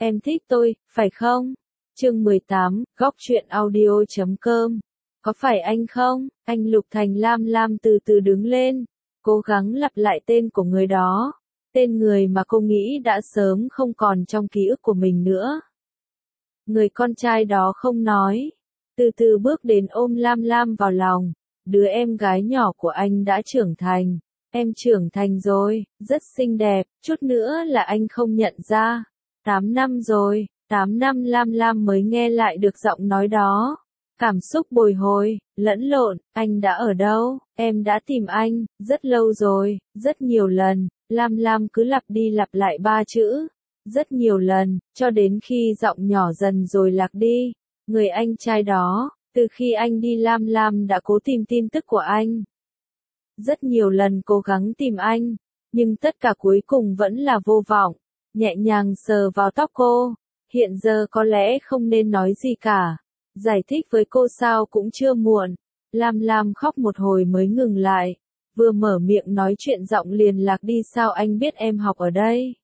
em thích tôi, phải không? Chương 18, góc truyện audio.com. Có phải anh không? Anh Lục Thành Lam Lam từ từ đứng lên, cố gắng lặp lại tên của người đó. Tên người mà cô nghĩ đã sớm không còn trong ký ức của mình nữa. Người con trai đó không nói, từ từ bước đến ôm Lam Lam vào lòng. Đứa em gái nhỏ của anh đã trưởng thành. Em trưởng thành rồi, rất xinh đẹp, chút nữa là anh không nhận ra. 8 năm rồi, 8 năm Lam Lam mới nghe lại được giọng nói đó. Cảm xúc bồi hồi, lẫn lộn, anh đã ở đâu, em đã tìm anh, rất lâu rồi, rất nhiều lần. Lam Lam cứ lặp đi lặp lại 3 chữ. Rất nhiều lần, cho đến khi giọng nhỏ dần rồi lạc đi. Người anh trai đó, từ khi anh đi Lam Lam đã cố tìm tin tức của anh. Rất nhiều lần cố gắng tìm anh, nhưng tất cả cuối cùng vẫn là vô vọng. Nhẹ nhàng sờ vào tóc cô. Hiện giờ có lẽ không nên nói gì cả. Giải thích với cô sao cũng chưa muộn. Lam Lam khóc một hồi mới ngừng lại. Vừa mở miệng nói chuyện giọng liền lạc đi. Sao anh biết em học ở đây?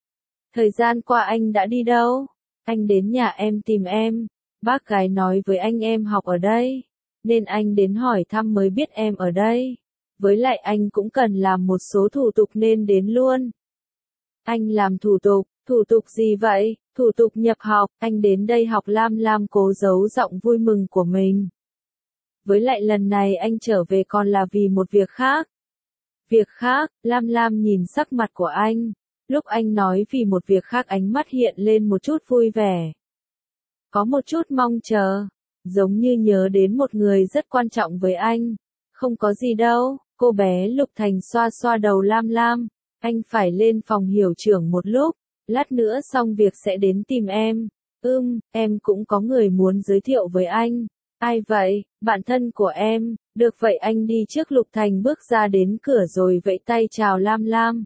Thời gian qua anh đã đi đâu? Anh đến nhà em tìm em. Bác gái nói với anh em học ở đây. Nên anh đến hỏi thăm mới biết em ở đây. Với lại anh cũng cần làm một số thủ tục nên đến luôn. Anh làm thủ tục gì vậy? Thủ tục nhập học, anh đến đây học. Lam Lam cố giấu giọng vui mừng của mình. Với lại lần này anh trở về còn là vì một việc khác. Việc khác, Lam Lam nhìn sắc mặt của anh. Lúc anh nói vì một việc khác ánh mắt hiện lên một chút vui vẻ. Có một chút mong chờ, giống như nhớ đến một người rất quan trọng với anh. Không có gì đâu, cô bé Lục Thành xoa xoa đầu Lam Lam. Anh phải lên phòng hiệu trưởng một lúc, lát nữa xong việc sẽ đến tìm em. Em cũng có người muốn giới thiệu với anh. Ai vậy? Bạn thân của em. Được vậy anh đi trước. Lục Thành bước ra đến cửa rồi vẫy tay chào Lam Lam.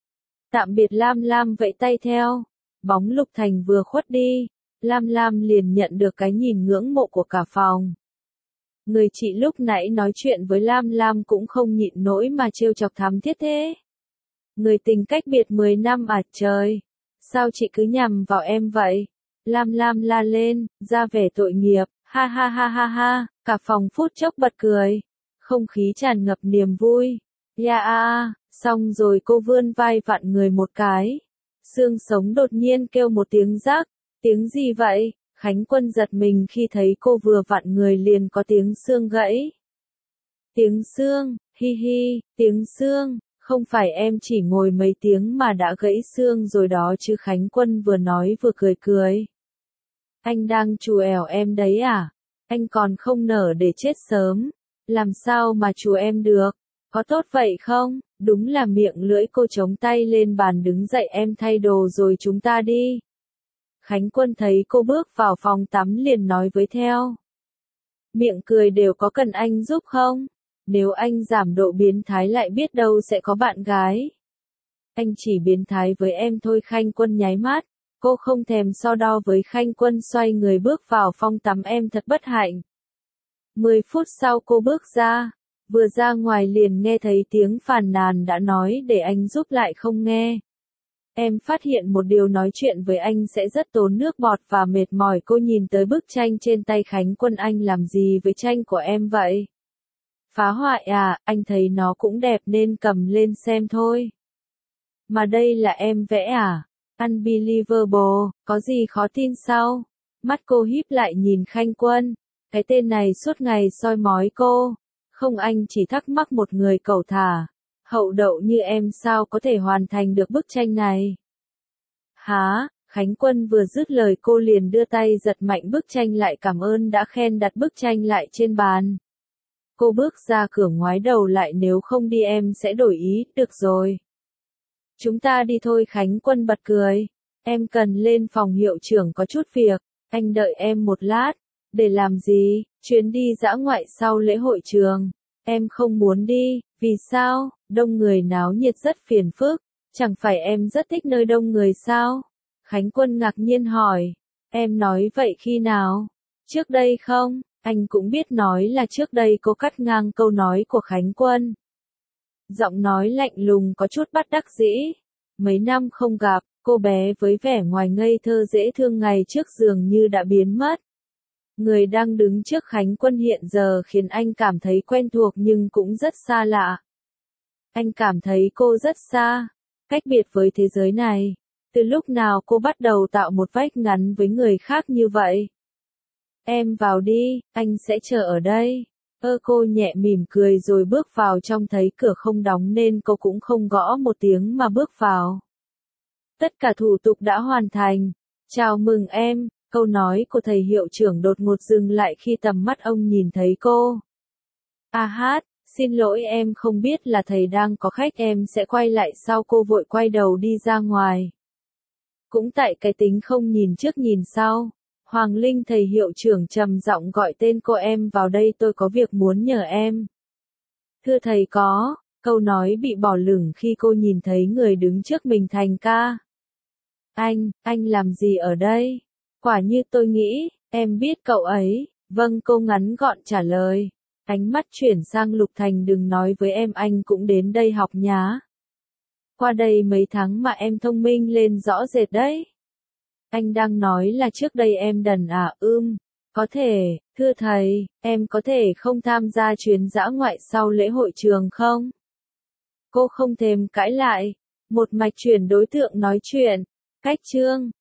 Tạm biệt. Lam Lam vẫy tay theo. Bóng Lục Thành vừa khuất đi, Lam Lam liền nhận được cái nhìn ngưỡng mộ của cả phòng. Người chị lúc nãy nói chuyện với Lam Lam cũng không nhịn nổi mà trêu chọc thắm thiết thế. Người tình cách biệt 10 năm à trời. Sao chị cứ nhằm vào em vậy? Lam Lam la lên, ra vẻ tội nghiệp, ha ha ha ha ha, cả phòng phút chốc bật cười. Không khí tràn ngập niềm vui. Xong rồi cô vươn vai vặn người một cái. Xương sống đột nhiên kêu một tiếng rắc. Tiếng gì vậy? Khánh Quân giật mình khi thấy cô vừa vặn người liền có tiếng xương gãy. Tiếng xương, hi hi, tiếng xương. Không phải em chỉ ngồi mấy tiếng mà đã gãy xương rồi đó chứ. Khánh Quân vừa nói vừa cười cười. Anh đang trù ẻo em đấy à? Anh còn không nở để chết sớm. Làm sao mà trù em được? Có tốt vậy không? Đúng là miệng lưỡi. Cô chống tay lên bàn đứng dậy. Em thay đồ rồi chúng ta đi. Khánh Quân thấy cô bước vào phòng tắm liền nói với theo. Miệng cười đều có cần anh giúp không? Nếu anh giảm độ biến thái lại biết đâu sẽ có bạn gái. Anh chỉ biến thái với em thôi. Khánh Quân nháy mắt. Cô không thèm so đo với Khánh Quân xoay người bước vào phòng tắm. Em thật bất hạnh. 10 phút sau cô bước ra. Vừa ra ngoài liền nghe thấy tiếng phàn nàn đã nói để anh giúp lại không nghe. Em phát hiện một điều nói chuyện với anh sẽ rất tốn nước bọt và mệt mỏi. Cô nhìn tới bức tranh trên tay Khánh Quân. Anh làm gì với tranh của em vậy? Phá hoại à? Anh thấy nó cũng đẹp nên cầm lên xem thôi. Mà đây là em vẽ à? Unbelievable, có gì khó tin sao? Mắt cô híp lại nhìn Khánh Quân. Cái tên này suốt ngày soi mói cô. Không, anh chỉ thắc mắc một người cẩu thả, hậu đậu như em sao có thể hoàn thành được bức tranh này. Hả? Khánh Quân vừa dứt lời cô liền đưa tay giật mạnh bức tranh lại. Cảm ơn đã khen. Đặt bức tranh lại trên bàn. Cô bước ra cửa ngoái đầu lại. Nếu không đi em sẽ đổi ý. Được rồi. Chúng ta đi thôi. Khánh Quân bật cười. Em cần lên phòng hiệu trưởng có chút việc. Anh đợi em một lát. Để làm gì? Chuyến đi dã ngoại sau lễ hội trường. Em không muốn đi. Vì sao? Đông người náo nhiệt rất phiền phức. Chẳng phải em rất thích nơi đông người sao? Khánh Quân ngạc nhiên hỏi. Em nói vậy khi nào? Trước đây không? Anh cũng biết nói là trước đây. Cô cắt ngang câu nói của Khánh Quân. Giọng nói lạnh lùng có chút bất đắc dĩ. Mấy năm không gặp, Cô bé với vẻ ngoài ngây thơ dễ thương ngày trước dường như đã biến mất. Người đang đứng trước Khánh Quân hiện giờ khiến anh cảm thấy quen thuộc nhưng cũng rất xa lạ. Anh cảm thấy cô rất xa, cách biệt với thế giới này. Từ lúc nào cô bắt đầu tạo một vách ngắn với người khác như vậy? Em vào đi, anh sẽ chờ ở đây. Cô nhẹ mỉm cười rồi bước vào trong, thấy cửa không đóng nên cô cũng không gõ một tiếng mà bước vào. Tất cả thủ tục đã hoàn thành. Chào mừng em, câu nói của thầy hiệu trưởng đột ngột dừng lại khi tầm mắt ông nhìn thấy cô. Xin lỗi, em không biết là thầy đang có khách, em sẽ quay lại sau. Cô vội quay đầu đi ra ngoài. Cũng tại cái tính không nhìn trước nhìn sau, Hoàng Linh thầy hiệu trưởng trầm giọng gọi tên cô. Em vào đây, tôi có việc muốn nhờ em. Thưa thầy có, câu nói bị bỏ lửng khi cô nhìn thấy người đứng trước mình. Thành ca. Anh làm gì ở đây? Quả như tôi nghĩ, em biết cậu ấy. Vâng, cô ngắn gọn trả lời. Ánh mắt chuyển sang Lục Thành, đừng nói với em anh cũng đến đây học nhá. Qua đây mấy tháng mà em thông minh lên rõ rệt đấy. Anh đang nói là trước đây em đần à? Có thể, thưa thầy, em có thể không tham gia chuyến dã ngoại sau lễ hội trường không? Cô không thèm cãi lại, một mạch chuyển đối tượng nói chuyện. Cách chương